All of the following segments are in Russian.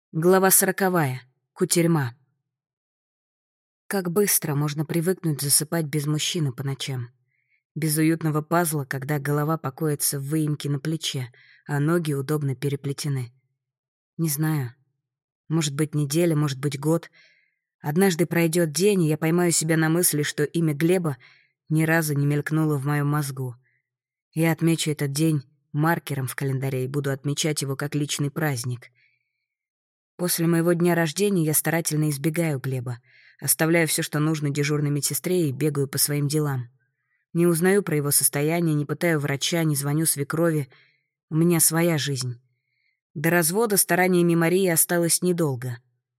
Глава 40. Кутерьма. Как быстро можно привыкнуть засыпать без мужчины по ночам. Без уютного пазла, когда голова покоится в выемке на плече, а ноги удобно переплетены. Не знаю. Может быть, неделя, может быть, год. Однажды пройдет день, и я поймаю себя на мысли, что имя Глеба ни разу не мелькнуло в моем мозгу. Я отмечу этот день маркером в календаре и буду отмечать его как личный праздник. После моего дня рождения я старательно избегаю Глеба, оставляю все, что нужно дежурной медсестре, и бегаю по своим делам. Не узнаю про его состояние, не пытаю врача, не звоню свекрови. У меня своя жизнь. До развода стараниями Марии осталось недолго.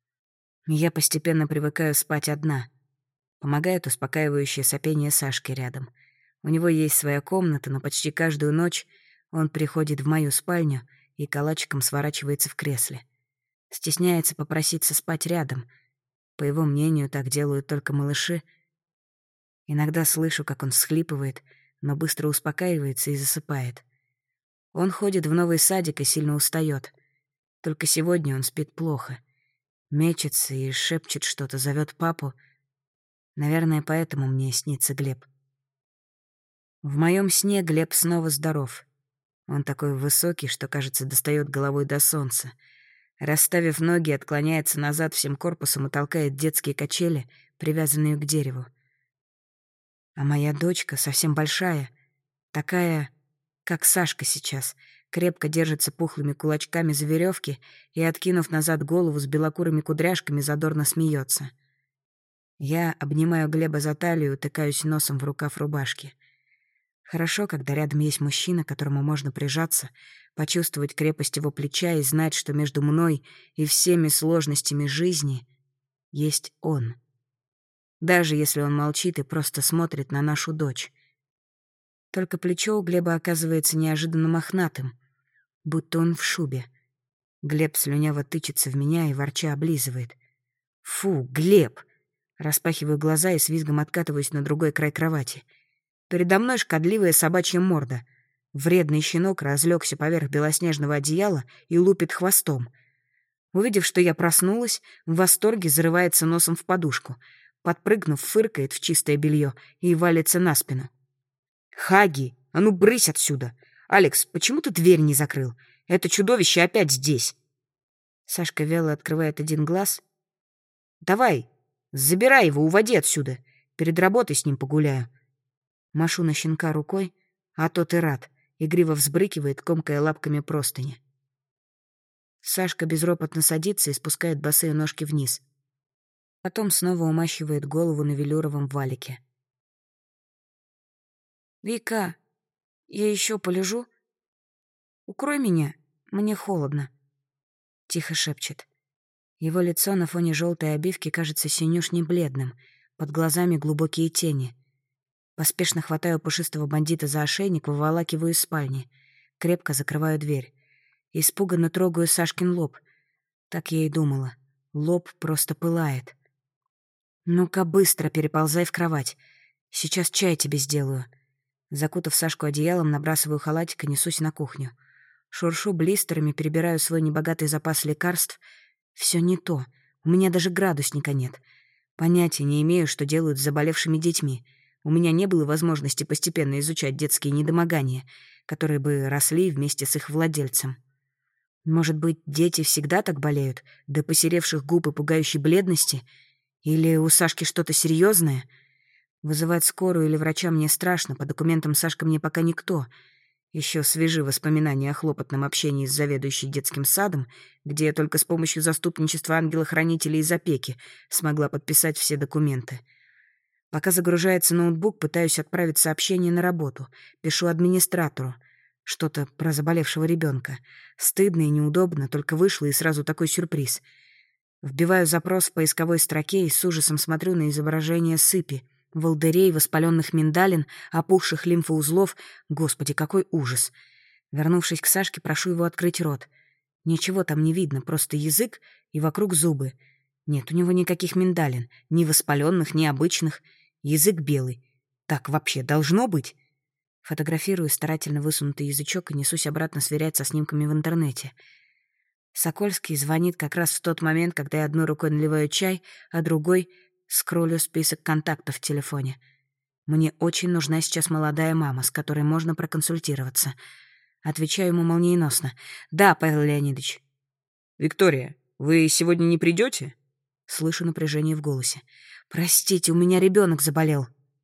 Я постепенно привыкаю спать одна. Помогает успокаивающее сопение Сашки рядом. У него есть своя комната, но почти каждую ночь он приходит в мою спальню и калачиком сворачивается в кресле. Стесняется попроситься спать рядом. По его мнению, так делают только малыши. Иногда слышу, как он всхлипывает, но быстро успокаивается и засыпает. Он ходит в новый садик и сильно устает. Только сегодня он спит плохо. Мечется и шепчет что-то, зовет папу. Наверное, поэтому мне снится Глеб. В моем сне Глеб снова здоров. Он такой высокий, что, кажется, достает головой до солнца. Расставив ноги, отклоняется назад всем корпусом и толкает детские качели, привязанные к дереву. А моя дочка совсем большая, такая, как Сашка сейчас, крепко держится пухлыми кулачками за веревки и, откинув назад голову с белокурыми кудряшками, задорно смеется. Я обнимаю Глеба за талию, утыкаюсь носом в рукав рубашки. Хорошо, когда рядом есть мужчина, к которому можно прижаться, почувствовать крепость его плеча и знать, что между мной и всеми сложностями жизни есть он. Даже если он молчит и просто смотрит на нашу дочь. Только плечо у Глеба оказывается неожиданно мохнатым, будто он в шубе. Глеб слюняво тычется в меня и ворча облизывает. «Фу, Глеб!» Распахиваю глаза и с визгом откатываюсь на другой край кровати. Передо мной шкодливая собачья морда. Вредный щенок разлегся поверх белоснежного одеяла и лупит хвостом. Увидев, что я проснулась, в восторге зарывается носом в подушку. Подпрыгнув, фыркает в чистое белье и валится на спину. «Хаги, а ну брысь отсюда! Алекс, почему ты дверь не закрыл? Это чудовище опять здесь!» Сашка вяло открывает один глаз. «Давай, забирай его, уводи отсюда. Перед работой с ним погуляю». Машу на щенка рукой, а тот и рад, игриво взбрыкивает, комкая лапками простыни. Сашка безропотно садится и спускает босые ножки вниз. Потом снова умащивает голову на велюровом валике. «Вика, я еще полежу? Укрой меня, мне холодно», — тихо шепчет. Его лицо на фоне желтой обивки кажется синюшне-бледным, под глазами глубокие тени. Поспешно хватаю пушистого бандита за ошейник, выволакиваю из спальни. Крепко закрываю дверь. Испуганно трогаю Сашкин лоб. Так я и думала. Лоб просто пылает. «Ну-ка, быстро переползай в кровать. Сейчас чай тебе сделаю». Закутав Сашку одеялом, набрасываю халатик и несусь на кухню. Шуршу блистерами, перебираю свой небогатый запас лекарств. Все не то. У меня даже градусника нет. Понятия не имею, что делают с заболевшими детьми. У меня не было возможности постепенно изучать детские недомогания, которые бы росли вместе с их владельцем. Может быть, дети всегда так болеют, до посеревших губ и пугающей бледности? Или у Сашки что-то серьезное? Вызывать скорую или врача мне страшно, по документам Сашка мне пока никто. Еще свежи воспоминания о хлопотном общении с заведующей детским садом, где я только с помощью заступничества ангела-хранителя из опеки смогла подписать все документы. Пока загружается ноутбук, пытаюсь отправить сообщение на работу. Пишу администратору. Что-то про заболевшего ребенка. Стыдно и неудобно, только вышло и сразу такой сюрприз. Вбиваю запрос в поисковой строке и с ужасом смотрю на изображение сыпи, волдырей, воспаленных миндалин, опухших лимфоузлов. Господи, какой ужас! Вернувшись к Сашке, прошу его открыть рот. Ничего там не видно, просто язык и вокруг зубы. Нет у него никаких миндалин, ни воспаленных, ни обычных. Язык белый. Так вообще должно быть? Фотографирую старательно высунутый язычок и несусь обратно сверять со снимками в интернете. Сокольский звонит как раз в тот момент, когда я одной рукой наливаю чай, а другой скроллю список контактов в телефоне. Мне очень нужна сейчас молодая мама, с которой можно проконсультироваться. Отвечаю ему молниеносно. «Да, Павел Леонидович». «Виктория, вы сегодня не придете?» Слышу напряжение в голосе. «Простите, у меня ребенок заболел».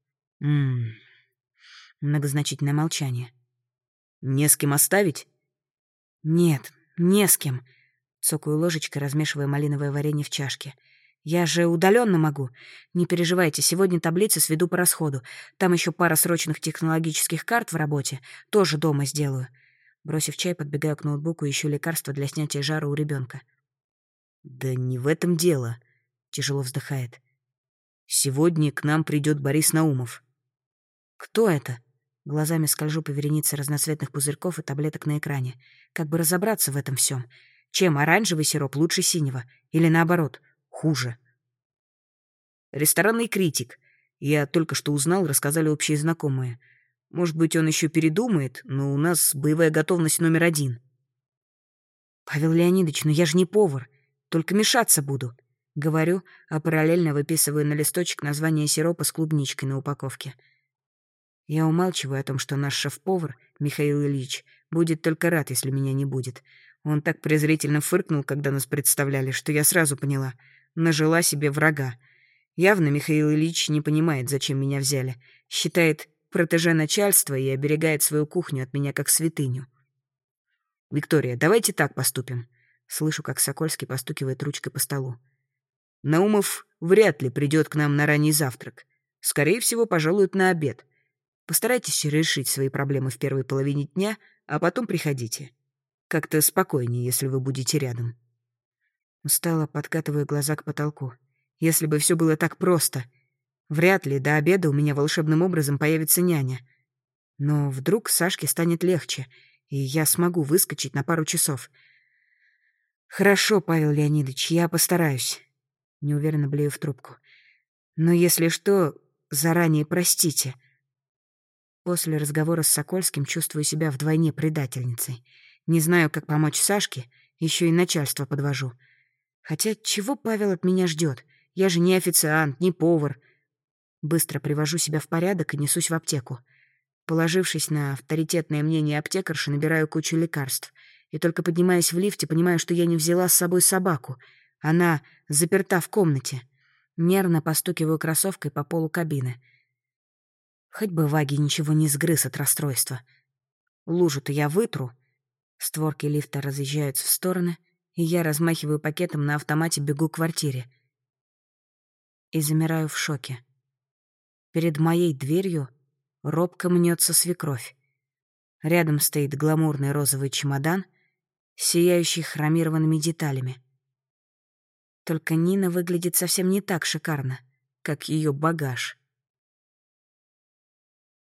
Многозначительное молчание. «Не с кем оставить?» «Нет, не с кем». Цокаю ложечкой, размешивая малиновое варенье в чашке. «Я же удаленно могу. Не переживайте, сегодня таблицы сведу по расходу. Там еще пара срочных технологических карт в работе. Тоже дома сделаю». Бросив чай, подбегаю к ноутбуку и ищу лекарства для снятия жара у ребенка. «Да не в этом дело», — тяжело вздыхает. «Сегодня к нам придет Борис Наумов». «Кто это?» Глазами скольжу по веренице разноцветных пузырьков и таблеток на экране. Как бы разобраться в этом всем. Чем оранжевый сироп лучше синего? Или наоборот, хуже? «Ресторанный критик. Я только что узнал, рассказали общие знакомые. Может быть, он еще передумает, но у нас боевая готовность №1». «Павел Леонидович, ну я же не повар. Только мешаться буду». Говорю, а параллельно выписываю на листочек название сиропа с клубничкой на упаковке. Я умалчиваю о том, что наш шеф-повар, Михаил Ильич, будет только рад, если меня не будет. Он так презрительно фыркнул, когда нас представляли, что я сразу поняла. Нажила себе врага. Явно Михаил Ильич не понимает, зачем меня взяли. Считает протеже начальства и оберегает свою кухню от меня как святыню. «Виктория, давайте так поступим». Слышу, как Сокольский постукивает ручкой по столу. «Наумов вряд ли придет к нам на ранний завтрак. Скорее всего, пожалует на обед. Постарайтесь решить свои проблемы в первой половине дня, а потом приходите. Как-то спокойнее, если вы будете рядом». Устало подкатываю глаза к потолку. Если бы все было так просто. Вряд ли до обеда у меня волшебным образом появится няня. Но вдруг Сашке станет легче, и я смогу выскочить на пару часов. «Хорошо, Павел Леонидович, я постараюсь», — неуверенно блею в трубку. «Но если что, заранее простите». После разговора с Сокольским чувствую себя вдвойне предательницей. Не знаю, как помочь Сашке, еще и начальство подвожу. Хотя чего Павел от меня ждет? Я же не официант, не повар. Быстро привожу себя в порядок и несусь в аптеку. Положившись на авторитетное мнение аптекарши, набираю кучу лекарств. И только поднимаясь в лифте, понимаю, что я не взяла с собой собаку. Она заперта в комнате. Нервно постукиваю кроссовкой по полу кабины. Хоть бы Ваги ничего не сгрыз от расстройства. Лужу-то я вытру. Створки лифта разъезжаются в стороны, и я размахиваю пакетом на автомате, бегу к квартире. И замираю в шоке. Перед моей дверью робко мнется свекровь. Рядом стоит гламурный розовый чемодан, сияющий хромированными деталями. Только Нина выглядит совсем не так шикарно, как ее багаж.